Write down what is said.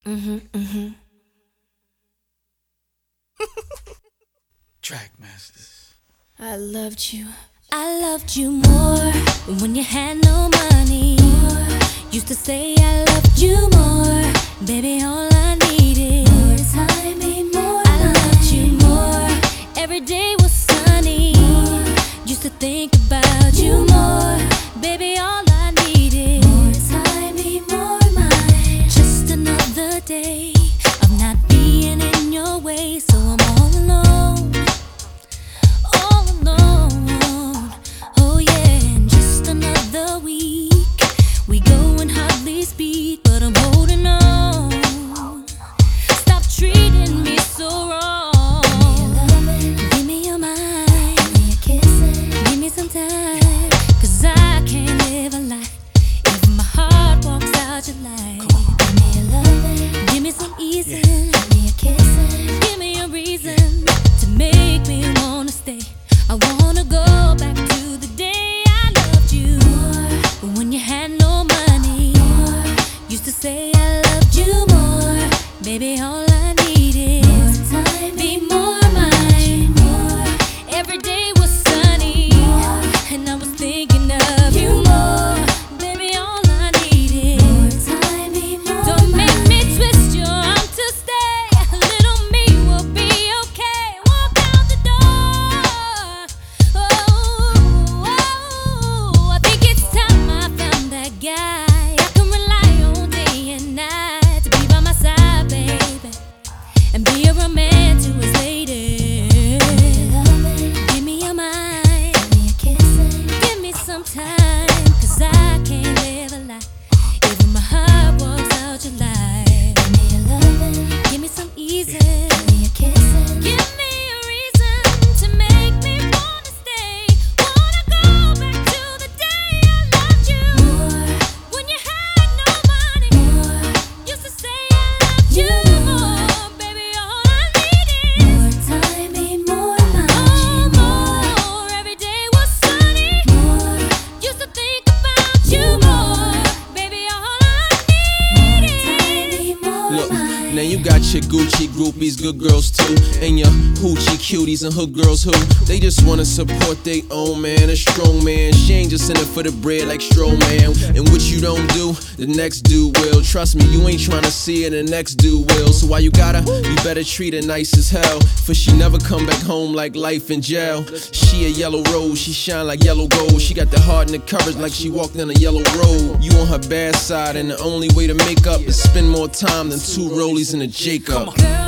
Track masters. I loved you more when you had no money. Used to say I loved you more, baby. All I needed more time, more. I loved you more. Every day was sunny. Used to think about you more, baby. All I needed more time, more. Mine. Just another day of not being in your way, so I'm all alone. All alone, oh yeah, and just another week. We go and hardly speak, but I'm holding on. Stop treating me so wrong. Give me your mind, give me a kiss, give me some time. 'Cause I can't live a life if my heart walks out your light. Give me your loving, give me some easing, give me a kiss, give me a reason to make me wanna stay. I wanna go back to the day I loved you more, when you had no money. Used to say I loved you more, baby. All I needed more time, be more mine. Every day was sunny, and I was thinking of you more, baby. All I needed more time, more. Don't make me twist your arm to stay. Little me will be okay. Walk out the door. Oh, I think it's time I found that guy I can rely on day and night to be by my side, baby, and be a man to his lady. Give me your mind, give me a kiss, give me some time. 'Cause I can't live a life if my heart walks out your light. Give me your loving, give me some easy, give me a kiss, give me a reason to make me wanna stay. Wanna go back to the day I loved you more, when you had no money. Used to say I loved you more, baby. All I needed more time, more mine. Oh, more. Every day was sunny. Used to think about you more, baby. All I needed more Look, mine. now you got your Gucci groupies, good girls too, and your hoochie cuties and hood girls who they just wanna support their own man, a strong man. She ain't just in it for the bread like Strowman. And what you don't do, the next dude will. Trust me, you ain't tryna see it, the next dude will. So why you gotta, you better treat her nice as hell, for she never come back home like life in jail. She a yellow rose, she shine like yellow gold. She got the heart and the courage like she walked in a yellow road. You on her bad side, and the only way to make up is spend more time than two rollies and a Jacob. Girl,